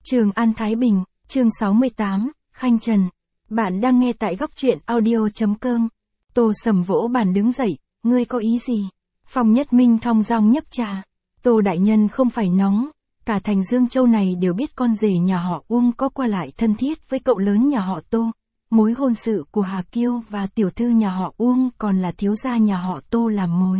Trường An Thái Bình, chương 68, Khanh Trần. Bạn đang nghe tại góc truyện audio.com. Tô Sầm vỗ bàn đứng dậy, ngươi có ý gì? Phong Nhất Minh thong dong nhấp trà. Tô đại nhân không phải nóng, cả thành Dương Châu này đều biết con rể nhà họ Uông có qua lại thân thiết với cậu lớn nhà họ Tô. Mối hôn sự của Hà Kiêu và tiểu thư nhà họ Uông còn là thiếu gia nhà họ Tô làm mối.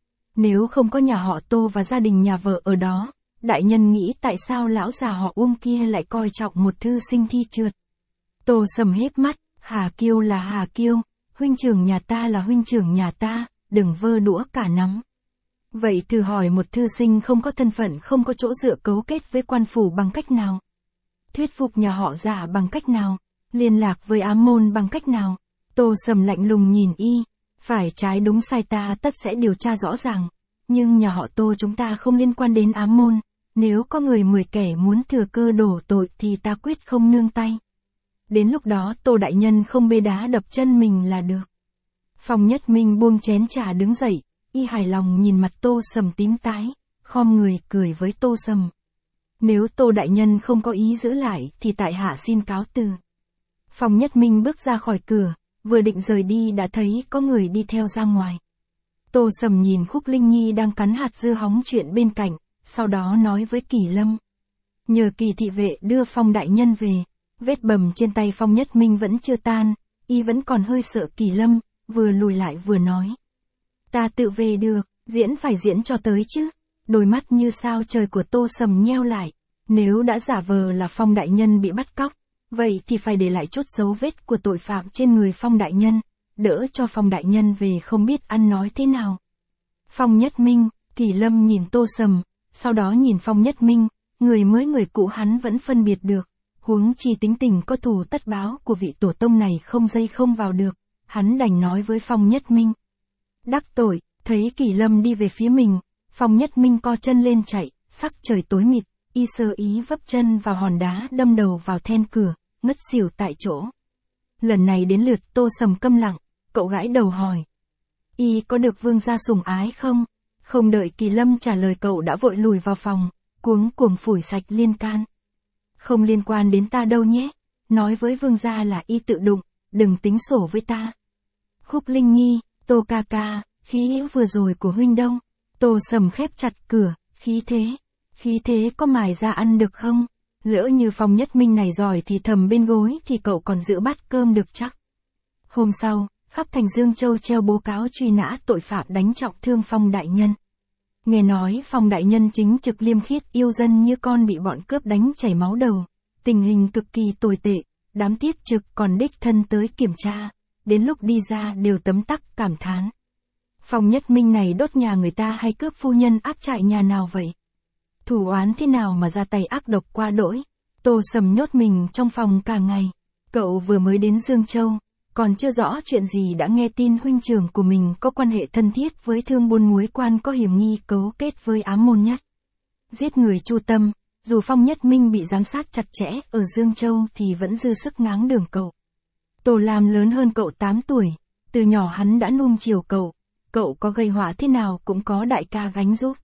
Nếu không có nhà họ Tô và gia đình nhà vợ ở đó, đại nhân nghĩ tại sao lão già họ Uông kia lại coi trọng một thư sinh thi trượt. Tô Sầm híp mắt, Hà Kiêu là Hà Kiêu, huynh trưởng nhà ta là huynh trưởng nhà ta, đừng vơ đũa cả nắm. Vậy thử hỏi một thư sinh không có thân phận không có chỗ dựa cấu kết với quan phủ bằng cách nào? Thuyết phục nhà họ Giả bằng cách nào? Liên lạc với ám môn bằng cách nào? Tô Sầm lạnh lùng nhìn y, phải trái đúng sai ta tất sẽ điều tra rõ ràng. Nhưng nhà họ Tô chúng ta không liên quan đến ám môn, nếu có người 10 kẻ muốn thừa cơ đổ tội thì ta quyết không nương tay. Đến lúc đó Tô đại nhân không bê đá đập chân mình là được. Phong Nhất Minh buông chén trà đứng dậy, y hài lòng nhìn mặt Tô Sầm tím tái, khom người cười với Tô Sầm. Nếu Tô đại nhân không có ý giữ lại thì tại hạ xin cáo từ. Phong Nhất Minh bước ra khỏi cửa, vừa định rời đi đã thấy có người đi theo ra ngoài. Tô Sầm nhìn Khúc Linh Nhi đang cắn hạt dưa hóng chuyện bên cạnh, sau đó nói với Kỳ Lâm. Nhờ Kỳ thị vệ đưa Phong đại nhân về, vết bầm trên tay Phong Nhất Minh vẫn chưa tan, y vẫn còn hơi sợ Kỳ Lâm, vừa lùi lại vừa nói. Ta tự về được, diễn phải diễn cho tới chứ. Đôi mắt như sao trời của Tô Sầm nheo lại, nếu đã giả vờ là Phong đại nhân bị bắt cóc, vậy thì phải để lại chút dấu vết của tội phạm trên người Phong đại nhân, đỡ cho Phong đại nhân về không biết ăn nói thế nào. Phong Nhất Minh, Kỳ Lâm nhìn Tô Sầm, sau đó nhìn Phong Nhất Minh, người mới người cũ hắn vẫn phân biệt được, huống chi tính tình có thù tất báo của vị tổ tông này không dây không vào được, hắn đành nói với Phong Nhất Minh. Đắc tội, thấy Kỳ Lâm đi về phía mình, Phong Nhất Minh co chân lên chạy, sắc trời tối mịt, y sơ ý vấp chân vào hòn đá đâm đầu vào then cửa, ngất xỉu tại chỗ. Lần này đến lượt Tô Sầm câm lặng, cậu gãi đầu hỏi. Y có được vương gia sủng ái không? Không đợi Kỳ Lâm trả lời cậu đã vội lùi vào phòng, cuống cuồng phủi sạch liên can. Không liên quan đến ta đâu nhé, nói với vương gia là y tự đụng, đừng tính sổ với ta. Khúc Linh Nhi, Tô ca ca, khí vừa rồi của huynh đâu? Tô Sầm khép chặt cửa, khí thế có mài ra ăn được không? Lỡ như Phong Nhất Minh này giỏi thì thầm bên gối thì cậu còn giữ bát cơm được chắc. Hôm sau, khắp thành Dương Châu treo báo cáo truy nã tội phạm đánh trọng thương Phong đại nhân. Nghe nói Phong đại nhân chính trực liêm khiết yêu dân như con bị bọn cướp đánh chảy máu đầu, tình hình cực kỳ tồi tệ, đám tiết trực còn đích thân tới kiểm tra, đến lúc đi ra đều tấm tắc cảm thán. Phong Nhất Minh này đốt nhà người ta hay cướp phu nhân áp trại nhà nào vậy? Thủ oán thế nào mà ra tay ác độc quá đỗi? Tô Sầm nhốt mình trong phòng cả ngày. Cậu vừa mới đến Dương Châu, còn chưa rõ chuyện gì đã nghe tin huynh trưởng của mình có quan hệ thân thiết với thương buôn muối quan có hiểm nghi cấu kết với ám môn nhất. Giết người Chu Tâm, dù Phong Nhất Minh bị giám sát chặt chẽ ở Dương Châu thì vẫn dư sức ngáng đường cậu. Tô Lam lớn hơn cậu 8 tuổi, từ nhỏ hắn đã nuông chiều cậu có gây họa thế nào cũng có đại ca gánh giúp.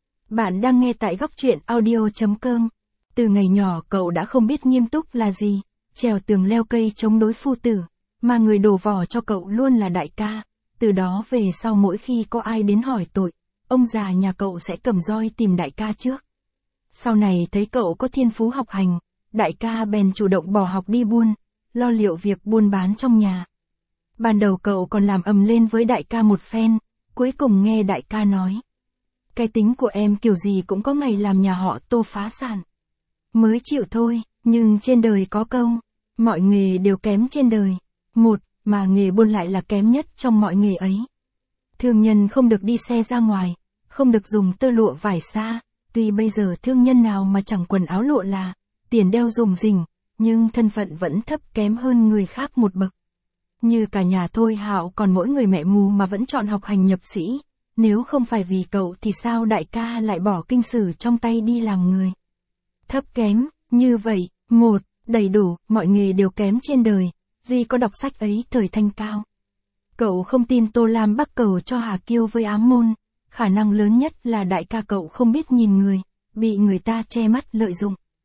Bạn đang nghe tại góc truyện audio.com. Từ ngày nhỏ cậu đã không biết nghiêm túc là gì, trèo tường leo cây chống đối phu tử, mà người đổ vỏ cho cậu luôn là đại ca. Từ đó về sau mỗi khi có ai đến hỏi tội, ông già nhà cậu sẽ cầm roi tìm đại ca trước. Sau này thấy cậu có thiên phú học hành, đại ca bèn chủ động bỏ học đi buôn, lo liệu việc buôn bán trong nhà. Ban đầu cậu còn làm ầm lên với đại ca một phen, cuối cùng nghe đại ca nói. Cái tính của em kiểu gì cũng có ngày làm nhà họ Tô phá sản. Mới chịu thôi, nhưng trên đời có câu, mọi nghề đều kém trên đời. Một, mà nghề buôn lại là kém nhất trong mọi nghề ấy. Thương nhân không được đi xe ra ngoài, không được dùng tơ lụa vải xa, tuy bây giờ thương nhân nào mà chẳng quần áo lụa là, tiền đeo rủng rỉnh, nhưng thân phận vẫn thấp kém hơn người khác một bậc. Như cả nhà Thôi Hạo còn mỗi người mẹ mù mà vẫn chọn học hành nhập sĩ, nếu không phải vì cậu thì sao đại ca lại bỏ kinh sử trong tay đi làm người. Thấp kém, như vậy, một, đầy đủ, mọi nghề đều kém trên đời, duy có đọc sách ấy thời thanh cao. Cậu không tin Tô Lam bắc cầu cho Hà Kiêu với ám môn, khả năng lớn nhất là đại ca cậu không biết nhìn người, bị người ta che mắt lợi dụng.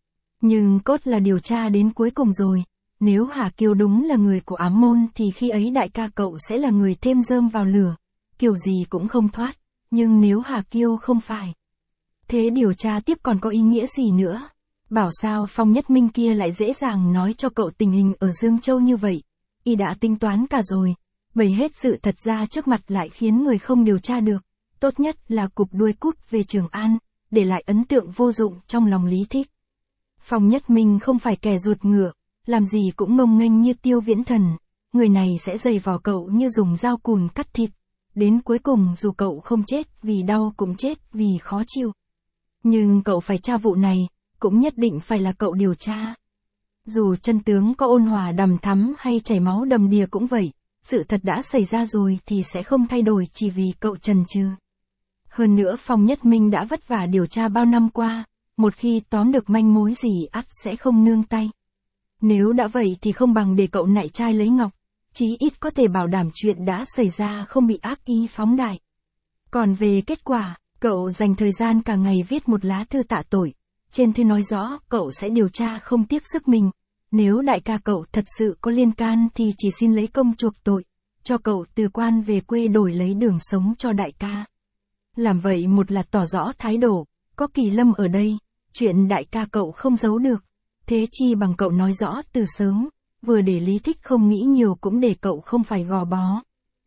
Nhưng cốt là điều tra đến cuối cùng rồi. Nếu Hà Kiều đúng là người của ám môn thì khi ấy đại ca cậu sẽ là người thêm rơm vào lửa. Kiểu gì cũng không thoát. Nhưng nếu Hà Kiều không phải, thế điều tra tiếp còn có ý nghĩa gì nữa? Bảo sao Phong Nhất Minh kia lại dễ dàng nói cho cậu tình hình ở Dương Châu như vậy. Y đã tính toán cả rồi. Bày hết sự thật ra trước mặt lại khiến người không điều tra được. Tốt nhất là cụp đuôi cút về Trường An, để lại ấn tượng vô dụng trong lòng Lý Thích. Phong Nhất Minh không phải kẻ ruột ngựa, làm gì cũng ngông nghênh như Tiêu Viễn Thần. Người này sẽ giày vò cậu như dùng dao cùn cắt thịt. Đến cuối cùng dù cậu không chết vì đau cũng chết vì khó chịu. Nhưng cậu phải tra vụ này, cũng nhất định phải là cậu điều tra. Dù chân tướng có ôn hòa đằm thắm hay chảy máu đầm đìa cũng vậy, sự thật đã xảy ra rồi thì sẽ không thay đổi chỉ vì cậu chần chừ. Hơn nữa Phong Nhất Minh đã vất vả điều tra bao năm qua, một khi tóm được manh mối gì ắt sẽ không nương tay. Nếu đã vậy thì không bằng để cậu nại trai lấy ngọc, chí ít có thể bảo đảm chuyện đã xảy ra không bị ác ý phóng đại. Còn về kết quả, cậu dành thời gian cả ngày viết một lá thư tạ tội. Trên thư nói rõ cậu sẽ điều tra không tiếc sức mình. Nếu đại ca cậu thật sự có liên can thì chỉ xin lấy công chuộc tội, cho cậu từ quan về quê đổi lấy đường sống cho đại ca. Làm vậy một là tỏ rõ thái độ, có Kỳ Lâm ở đây, chuyện đại ca cậu không giấu được. Thế chi bằng cậu nói rõ từ sớm, vừa để Lý Thích không nghĩ nhiều cũng để cậu không phải gò bó.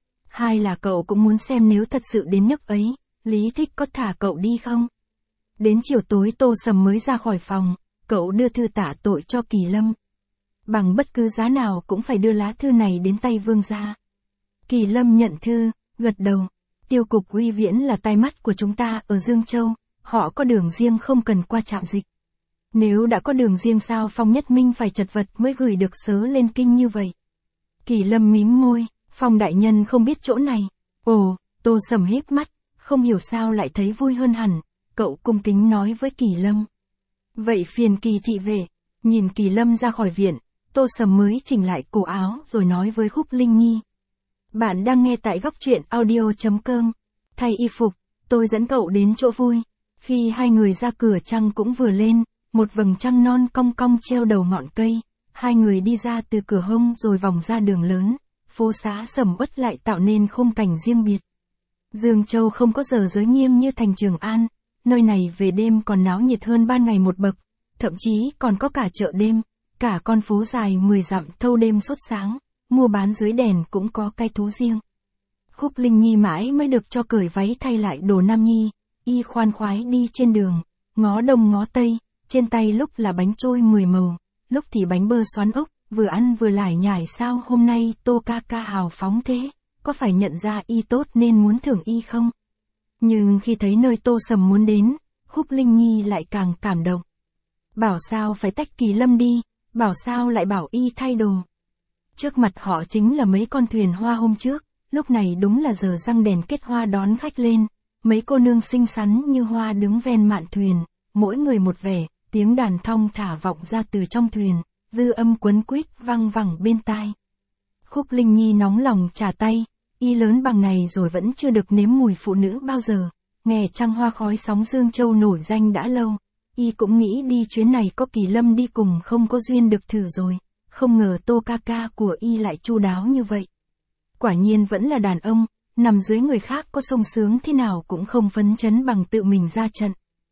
Hai là cậu cũng muốn xem nếu thật sự đến nước ấy, Lý Thích có thả cậu đi không? Đến chiều tối Tô Sầm mới ra khỏi phòng, cậu đưa thư tạ tội cho Kỳ Lâm. Bằng bất cứ giá nào cũng phải đưa lá thư này đến tay vương gia. Kỳ Lâm nhận thư, gật đầu. Tiêu cục Uy Viễn là tai mắt của chúng ta ở Dương Châu, họ có đường riêng không cần qua trạm dịch. Nếu đã có đường riêng sao Phong Nhất Minh phải chật vật mới gửi được sớ lên kinh như vậy? Kỳ Lâm mím môi, Phong đại nhân không biết chỗ này. Ồ, Tô Sầm híp mắt, không hiểu sao lại thấy vui hơn hẳn. Cậu cung kính nói với Kỳ Lâm. Vậy phiền Kỳ thị về. Nhìn Kỳ Lâm ra khỏi viện, Tô Sầm mới chỉnh lại cổ áo rồi nói với Khúc Linh Nhi. Bạn đang nghe tại góc truyện audio.com. Thay y phục, tôi dẫn cậu đến chỗ vui. Khi hai người ra cửa trăng cũng vừa lên, một vầng trăng non cong cong treo đầu ngọn cây. Hai người đi ra từ cửa hông rồi vòng ra đường lớn, phố xá sầm uất lại tạo nên khung cảnh riêng biệt. Dương Châu không có giờ giới nghiêm như thành Trường An. Nơi này về đêm còn náo nhiệt hơn ban ngày một bậc, thậm chí còn có cả chợ đêm, cả con phố dài 10 dặm thâu đêm suốt sáng, mua bán dưới đèn cũng có cái thú riêng. Khúc Linh Nhi mãi mới được cho cởi váy thay lại đồ nam nhi, y khoan khoái đi trên đường, ngó đông ngó tây, trên tay lúc là bánh trôi 10 màu, lúc thì bánh bơ xoắn ốc, vừa ăn vừa lải nhải sao hôm nay Tô ca ca hào phóng thế, có phải nhận ra y tốt nên muốn thưởng y không? Nhưng khi thấy nơi Tô Sầm muốn đến, Khúc Linh Nhi lại càng cảm động. Bảo sao phải tách Kỳ Lâm đi, bảo sao lại bảo y thay đồ. Trước mặt họ chính là mấy con thuyền hoa hôm trước, lúc này đúng là giờ răng đèn kết hoa đón khách lên, mấy cô nương xinh xắn như hoa đứng ven mạn thuyền, mỗi người một vẻ, tiếng đàn thong thả vọng ra từ trong thuyền, dư âm quấn quýt vang vẳng bên tai. Khúc Linh Nhi nóng lòng trả tay. Y lớn bằng này rồi vẫn chưa được nếm mùi phụ nữ bao giờ, nghe trăng hoa khói sóng Dương Châu nổi danh đã lâu, y cũng nghĩ đi chuyến này có Kỳ Lâm đi cùng không có duyên được thử rồi, không ngờ Tô ca ca của y lại chu đáo như vậy. Quả nhiên vẫn là đàn ông, nằm dưới người khác có sung sướng thế nào cũng không phấn chấn bằng tự mình ra trận.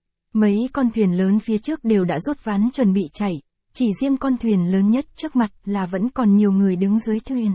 Mấy con thuyền lớn phía trước đều đã rút ván chuẩn bị chạy, chỉ riêng con thuyền lớn nhất trước mặt là vẫn còn nhiều người đứng dưới thuyền.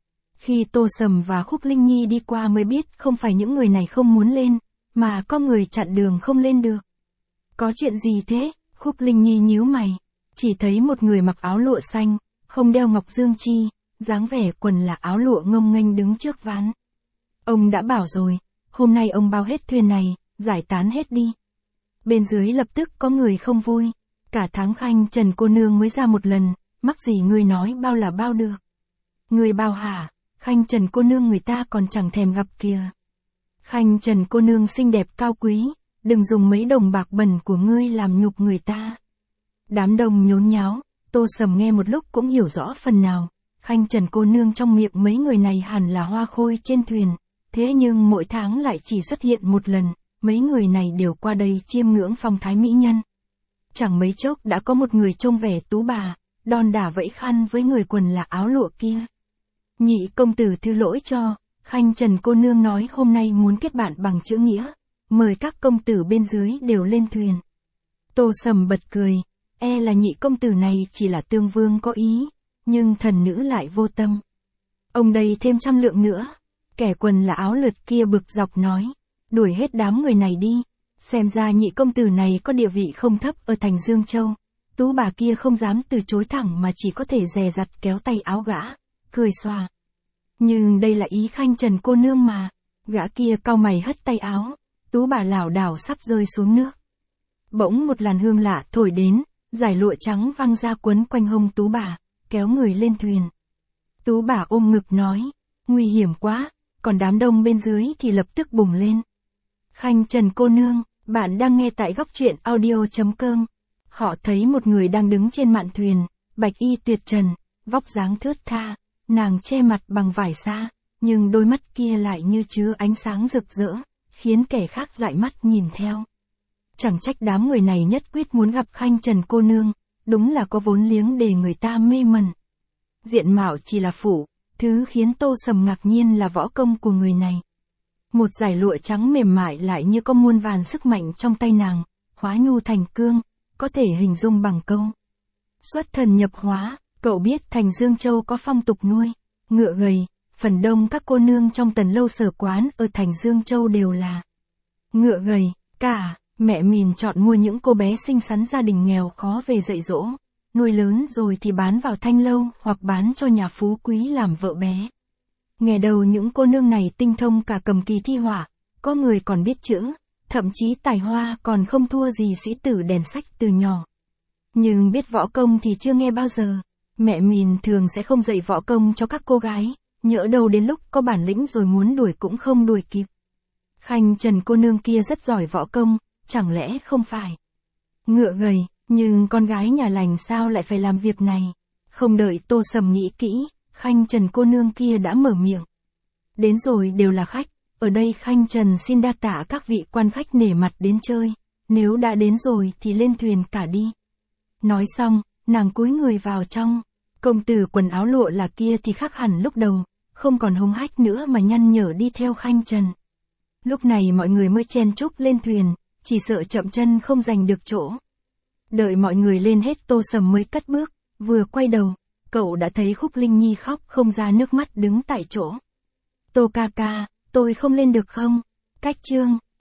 Khi Tô Sầm và Khúc Linh Nhi đi qua mới biết không phải những người này không muốn lên, mà có người chặn đường không lên được. Có chuyện gì thế? Khúc Linh Nhi nhíu mày, chỉ thấy một người mặc áo lụa xanh, không đeo ngọc dương chi, dáng vẻ quần là áo lụa ngông nghênh đứng trước ván. Ông đã bảo rồi, hôm nay ông bao hết thuyền này, giải tán hết đi. Bên dưới lập tức có người không vui, cả tháng Khanh Trần cô nương mới ra một lần, mắc gì ngươi nói bao là bao được. Ngươi bao hả? Khanh Trần cô nương người ta còn chẳng thèm gặp kìa. Khanh Trần cô nương xinh đẹp cao quý, đừng dùng mấy đồng bạc bẩn của ngươi làm nhục người ta. Đám đông nhốn nháo, Tô Sầm nghe một lúc cũng hiểu rõ phần nào. Khanh Trần cô nương trong miệng mấy người này hẳn là hoa khôi trên thuyền, thế nhưng mỗi tháng lại chỉ xuất hiện một lần, mấy người này đều qua đây chiêm ngưỡng phong thái mỹ nhân. Chẳng mấy chốc đã có một người trông vẻ tú bà, đon đả vẫy khăn với người quần là áo lụa kia. Nhị công tử thứ lỗi cho, Khanh Trần cô nương nói hôm nay muốn kết bạn bằng chữ nghĩa, mời các công tử bên dưới đều lên thuyền. Tô Sầm bật cười, e là nhị công tử này chỉ là tương vương có ý, nhưng thần nữ lại vô tâm. Ông đây thêm 100 lượng nữa. Kẻ quần là áo lượt kia bực dọc nói, đuổi hết đám người này đi, xem ra nhị công tử này có địa vị không thấp ở thành Dương Châu. Tú bà kia không dám từ chối thẳng mà chỉ có thể dè dặt kéo tay áo gã, cười xòa. Nhưng đây là ý Khanh Trần cô nương mà. Gã kia cau mày hất tay áo, tú bà lảo đảo sắp rơi xuống nước. Bỗng một làn hương lạ thổi đến, dải lụa trắng văng ra quấn quanh hông tú bà, kéo người lên thuyền. Tú bà ôm ngực nói, nguy hiểm quá, còn đám đông bên dưới thì lập tức bùng lên. Khanh Trần cô nương, bạn đang nghe tại góc truyện audio.com. Họ thấy một người đang đứng trên mạn thuyền, bạch y tuyệt trần, vóc dáng thướt tha, nàng che mặt bằng vải sa, nhưng đôi mắt kia lại như chứa ánh sáng rực rỡ, khiến kẻ khác dại mắt nhìn theo. Chẳng trách đám người này nhất quyết muốn gặp Khanh Trần cô nương, đúng là có vốn liếng để người ta mê mẩn. Diện mạo chỉ là phụ, thứ khiến Tô Sầm ngạc nhiên là võ công của người này. Một dải lụa trắng mềm mại lại như có muôn vàn sức mạnh trong tay nàng, hóa nhu thành cương, có thể hình dung bằng câu. Xuất thần nhập hóa, cậu biết thành Dương Châu có phong tục nuôi ngựa gầy, phần đông các cô nương trong Tần Lâu Sở quán ở thành Dương Châu đều là ngựa gầy, cả, mẹ mình chọn mua những cô bé xinh xắn gia đình nghèo khó về dạy dỗ, nuôi lớn rồi thì bán vào thanh lâu hoặc bán cho nhà phú quý làm vợ bé. Nghe đầu những cô nương này tinh thông cả cầm kỳ thi họa, có người còn biết chữ, thậm chí tài hoa còn không thua gì sĩ tử đèn sách từ nhỏ. Nhưng biết võ công thì chưa nghe bao giờ. Mẹ mình thường sẽ không dạy võ công cho các cô gái, nhỡ đâu đến lúc có bản lĩnh rồi muốn đuổi cũng không đuổi kịp. Khanh Trần cô nương kia rất giỏi võ công, chẳng lẽ không phải ngựa gầy, nhưng con gái nhà lành sao lại phải làm việc này? Không đợi Tô Sầm nghĩ kỹ, Khanh Trần cô nương kia đã mở miệng. Đến rồi đều là khách, ở đây Khanh Trần xin đa tạ các vị quan khách nể mặt đến chơi, nếu đã đến rồi thì lên thuyền cả đi. Nói xong, nàng cúi người vào trong. Công tử quần áo lụa là kia thì khác hẳn lúc đầu, không còn hống hách nữa mà nhăn nhở đi theo Khanh Trần. Lúc này mọi người mới chen chúc lên thuyền, chỉ sợ chậm chân không giành được chỗ. Đợi mọi người lên hết Tô Sầm mới cất bước, vừa quay đầu, cậu đã thấy Khúc Linh Nhi khóc không ra nước mắt đứng tại chỗ. Tô ca ca, tôi không lên được không? Cách chương